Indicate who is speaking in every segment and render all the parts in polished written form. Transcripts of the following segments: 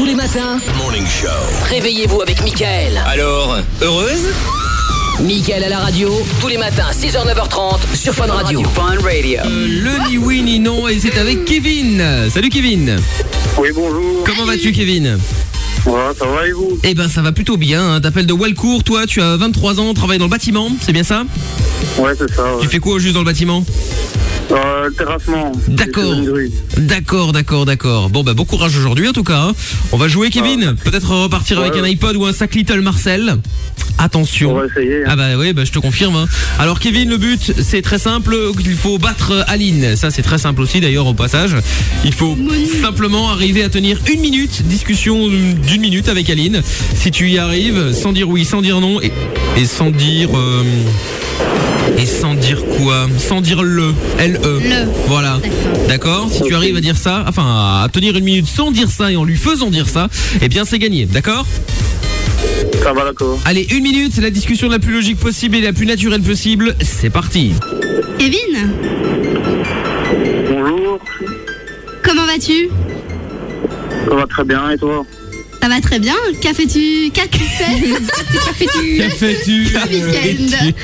Speaker 1: Tous les matins,
Speaker 2: Morning Show.
Speaker 1: réveillez-vous avec Mickaël.
Speaker 2: Alors, heureuse?
Speaker 1: Mickaël à la radio, tous les matins, 6h, 9h30, sur Fun Radio. Fun Radio.
Speaker 3: Le ni oui ni non, et c'est avec Kevin. Salut Kevin.
Speaker 4: Oui, bonjour.
Speaker 3: Comment vas-tu Kevin?
Speaker 4: Ouais, ça va et vous?
Speaker 3: Eh ben ça va plutôt bien, hein. T'appelles de Walcourt, toi tu as 23 ans, travailles dans le bâtiment, c'est bien ça?
Speaker 4: Ouais, c'est ça. Ouais.
Speaker 3: Tu fais quoi juste dans le bâtiment?
Speaker 4: Le terrassement.
Speaker 3: D'accord. D'accord. Bon bah bon courage aujourd'hui en tout cas, hein. On va jouer Kevin, peut-être repartir avec un iPod ou un sac Little Marcel. Attention.
Speaker 4: On va essayer.
Speaker 3: Ah bah oui, bah je te confirme, hein. Alors Kevin, le but c'est très simple, il faut battre Aline. Ça c'est très simple aussi d'ailleurs au passage. Il faut simplement arriver à tenir une minute, discussion d'une minute avec Aline. Si tu y arrives, sans dire oui, sans dire non et sans dire et sans dire quoi? Sans dire le. L-E. Voilà. D'accord. Si tu arrives à dire ça, enfin à tenir une minute sans dire ça et en lui faisant dire ça, eh bien c'est gagné. D'accord?
Speaker 4: Ça va, d'accord.
Speaker 3: Allez, une minute, c'est la discussion la plus logique possible et la plus naturelle possible. C'est parti.
Speaker 5: Kevin,
Speaker 4: Bonjour.
Speaker 5: comment vas-tu?
Speaker 4: Ça va très bien et toi?
Speaker 5: Ça va très bien. Qu'a fais-tu? Qu'a fais-tu?
Speaker 3: Que fais-tu
Speaker 5: week-end.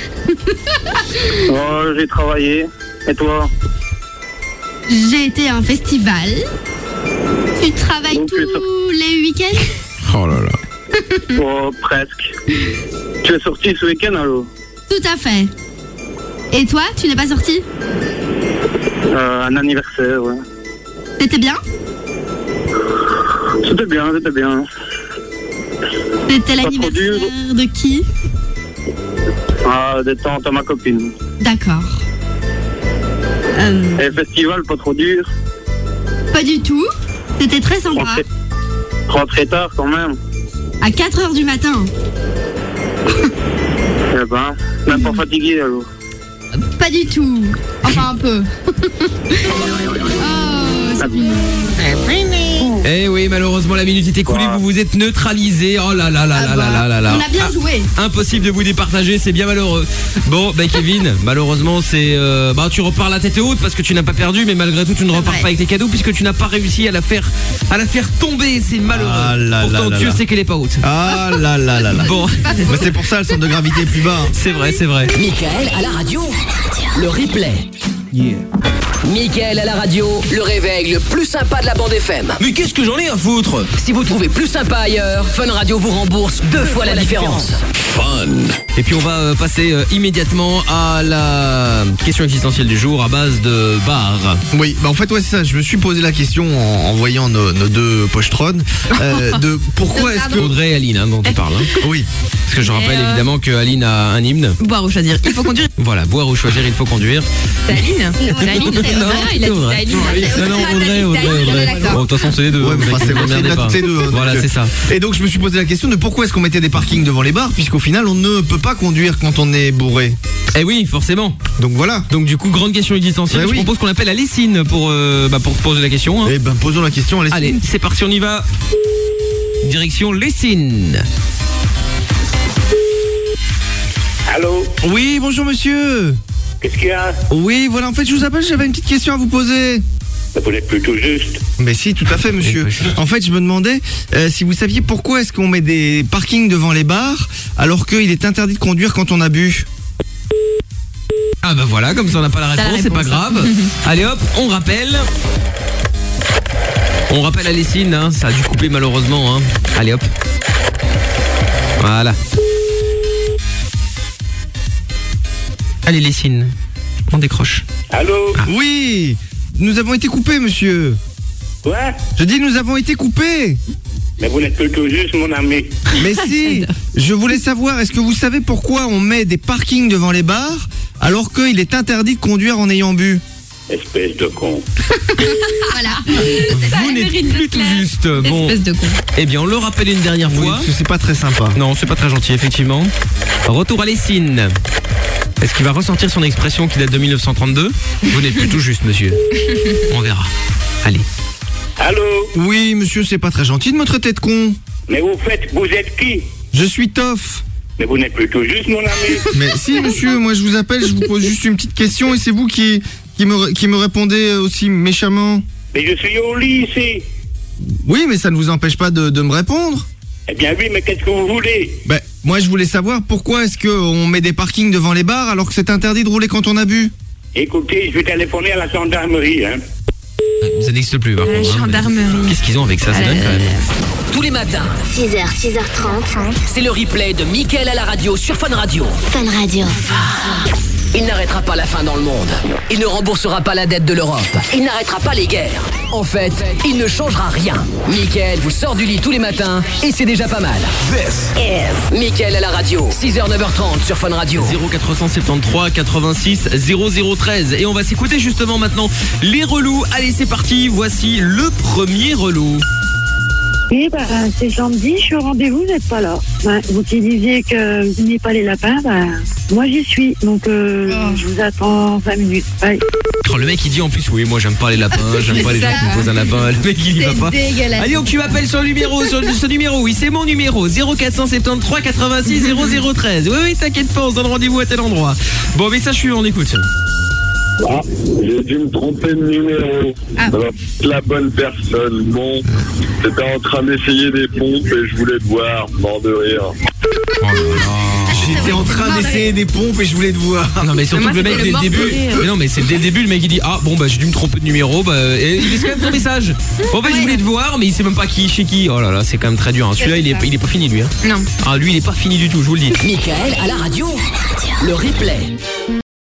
Speaker 4: J'ai travaillé. Et toi?
Speaker 5: J'ai été à un festival. Tu travailles
Speaker 4: Donc,
Speaker 5: tous les week-ends?
Speaker 3: Oh là là.
Speaker 4: Presque. Tu es sorti ce week-end alors?
Speaker 5: Tout à fait. Et toi, tu n'es pas sorti?
Speaker 4: Un anniversaire, ouais.
Speaker 5: C'était bien?
Speaker 4: C'était bien.
Speaker 5: C'était
Speaker 4: trop
Speaker 5: l'anniversaire de qui?
Speaker 4: Des tantes à ma copine.
Speaker 5: D'accord.
Speaker 4: Et festival, pas trop dur.
Speaker 5: Pas du tout. C'était très sympa.
Speaker 4: Rentré tard quand même.
Speaker 5: À 4h du matin.
Speaker 4: Eh ben, même pas fatigué alors.
Speaker 5: Pas du tout. Enfin un peu. C'est fini.
Speaker 3: Eh oui, malheureusement la minute est écoulée, vous vous êtes neutralisé. Oh là là là là là là là.
Speaker 5: On a bien joué.
Speaker 3: Impossible de vous départager, c'est bien malheureux. Bon, bah Kevin, malheureusement c'est tu repars la tête haute parce que tu n'as pas perdu, mais malgré tout tu ne repars pas avec tes cadeaux puisque tu n'as pas réussi à la faire tomber, c'est malheureux.
Speaker 6: Ah là
Speaker 3: Pourtant
Speaker 6: là
Speaker 3: Dieu
Speaker 6: là.
Speaker 3: sait qu'elle est pas haute.
Speaker 6: Ah là là là là.
Speaker 3: Bon,
Speaker 6: Mais c'est pour ça le centre de gravité est plus bas. Hein.
Speaker 3: c'est vrai.
Speaker 1: Mickaël à la radio, le replay. Mickaël à la radio, le réveil le plus sympa de la bande FM.
Speaker 2: Mais qu'est-ce que j'en ai à foutre?
Speaker 1: Si vous trouvez plus sympa ailleurs, Fun Radio vous rembourse 2 fois la différence.
Speaker 2: Fun.
Speaker 3: Et puis on va passer immédiatement à la question existentielle du jour à base de bar.
Speaker 6: Oui, bah en fait ouais c'est ça. Je me suis posé la question en voyant nos deux pochetrons de pourquoi est-ce que
Speaker 3: Audrey et Aline, hein, dont tu parles. Hein.
Speaker 6: oui.
Speaker 3: Parce que je rappelle évidemment que Aline a un hymne.
Speaker 7: Boire ou choisir. Il faut conduire.
Speaker 3: Voilà, boire ou choisir, il faut conduire.
Speaker 7: C'est Aline. C'est Aline. Il a dit c'est Aline.
Speaker 3: Audrey. Bon, de toute façon, c'est les deux.
Speaker 6: Ouais,
Speaker 3: hein,
Speaker 6: mais enfin,
Speaker 3: mec,
Speaker 6: c'est
Speaker 3: vous
Speaker 6: votre
Speaker 3: emmerdez
Speaker 6: hymne à
Speaker 3: pas.
Speaker 6: toutes les deux, hein,
Speaker 3: Voilà,
Speaker 6: donc,
Speaker 3: c'est ça.
Speaker 6: Et donc je me suis posé la question de pourquoi est-ce qu'on mettait des parkings devant les bars puisqu'au final on ne peut pas conduire quand on est bourré.
Speaker 3: Eh oui, forcément.
Speaker 6: Donc voilà.
Speaker 3: Donc du coup, grande question existentielle.
Speaker 6: Ouais,
Speaker 3: Je
Speaker 6: oui.
Speaker 3: propose qu'on appelle Alicine pour poser la question. Hein.
Speaker 6: Eh ben posons la question.
Speaker 3: Allez, c'est parti, on y va. Direction Lessine.
Speaker 4: Allô?
Speaker 6: Oui, bonjour monsieur.
Speaker 4: Qu'est-ce qu'il y a?
Speaker 6: Oui, voilà, en fait je vous appelle, j'avais une petite question à vous poser.
Speaker 4: Vous n'êtes plus tout juste.
Speaker 6: Mais si, tout à fait, monsieur. En fait, je me demandais si vous saviez pourquoi est-ce qu'on met des parkings devant les bars alors qu'il est interdit de conduire quand on a bu.
Speaker 3: Ah bah voilà, comme ça on n'a pas la réponse, c'est pas grave. Allez hop, on rappelle. On rappelle Alicine, hein, ça a dû couper malheureusement. Hein. Allez hop. Voilà. Allez Lessine, on décroche.
Speaker 4: Allô?
Speaker 6: Oui, nous avons été coupés, monsieur.
Speaker 4: Ouais?
Speaker 6: Je dis nous avons été coupés.
Speaker 4: Mais vous n'êtes plus tout juste, mon ami.
Speaker 6: Mais si, je voulais savoir, est-ce que vous savez pourquoi on met des parkings devant les bars alors qu'il est interdit de conduire en ayant bu?
Speaker 4: Espèce de con.
Speaker 5: Voilà.
Speaker 3: Vous n'êtes plus tout juste. Bon,
Speaker 7: Espèce de con.
Speaker 3: eh bien on le rappelle une dernière
Speaker 6: Oui,
Speaker 3: fois.
Speaker 6: parce que c'est pas très sympa.
Speaker 3: Non, c'est pas très gentil, effectivement. Retour à Lessine. Est-ce qu'il va ressortir son expression qui date de 1932? Vous n'êtes plus tout juste, monsieur. On verra. Allez.
Speaker 4: Allô?
Speaker 6: Oui, monsieur, c'est pas très gentil de me traiter de con.
Speaker 4: Mais vous êtes qui?
Speaker 6: Je suis Toff.
Speaker 4: Mais vous n'êtes plus tout juste, mon ami.
Speaker 6: Mais si, monsieur, moi je vous appelle, je vous pose juste une petite question et c'est vous qui me répondez aussi méchamment.
Speaker 4: Mais je suis au lycée.
Speaker 6: Oui, mais ça ne vous empêche pas de me répondre.
Speaker 4: Eh bien oui, mais qu'est-ce que vous voulez?
Speaker 6: Ben, moi je voulais savoir pourquoi est-ce qu'on met des parkings devant les bars alors que c'est interdit de rouler quand on a bu.
Speaker 4: Écoutez, je vais téléphoner à la gendarmerie, hein.
Speaker 3: Ça n'existe plus par
Speaker 7: La
Speaker 3: contre.
Speaker 7: gendarmerie.
Speaker 3: Qu'est-ce qu'ils ont avec ça? C'est dingue quand même.
Speaker 1: Tous les matins,
Speaker 5: 6h, 6h30.
Speaker 1: c'est le replay de Mickaël à la radio sur Fun Radio.
Speaker 5: Fun Radio.
Speaker 1: Il n'arrêtera pas la faim dans le monde. Il ne remboursera pas la dette de l'Europe. Il n'arrêtera pas les guerres. En fait, il ne changera rien. Mickaël vous sort du lit tous les matins et c'est déjà pas mal. Mickaël à la radio, 6h, 9h30 sur Fun Radio.
Speaker 3: 0473 86 0013. Et on va s'écouter justement maintenant les relous. Allez, c'est parti. Voici le premier relou.
Speaker 8: Oui, c'est samedi, je suis au rendez-vous, vous n'êtes pas là. Vous qui disiez que vous n'aimez pas les lapins, moi j'y suis. Donc je vous attends 20 minutes. Bye.
Speaker 3: Oh, le mec il dit en plus oui moi j'aime pas les lapins, j'aime pas les gens qui me posent un lapin. Le mec il y va pas.
Speaker 5: Dégueulasse.
Speaker 3: Allez donc tu m'appelles sur le numéro, ce numéro, oui c'est mon numéro 0473 86 0013. Oui t'inquiète pas, on se donne rendez-vous à tel endroit. Bon message suivant, on écoute.
Speaker 4: Ah, j'ai dû me tromper de numéro. Alors, la bonne personne. Bon, j'étais en train d'essayer des pompes et je voulais te voir, mort de rire.
Speaker 3: Oh là là.
Speaker 6: J'étais en train d'essayer des pompes et je voulais te voir.
Speaker 3: Non mais surtout
Speaker 7: Mais moi,
Speaker 3: que le mec
Speaker 7: c'était
Speaker 3: dès le
Speaker 7: le
Speaker 3: début.
Speaker 7: mort de rire.
Speaker 3: Mais non mais c'est dès le début le mec il dit ah bon bah j'ai dû me tromper de numéro et il laisse quand même son message. En fait je voulais te voir mais il sait même pas qui chez qui. Oh là là c'est quand même très dur. Hein. Celui-là il est pas fini lui. Hein.
Speaker 7: Non.
Speaker 3: Ah lui il est pas fini du tout je vous le dis.
Speaker 1: Mickaël à la radio. Le replay.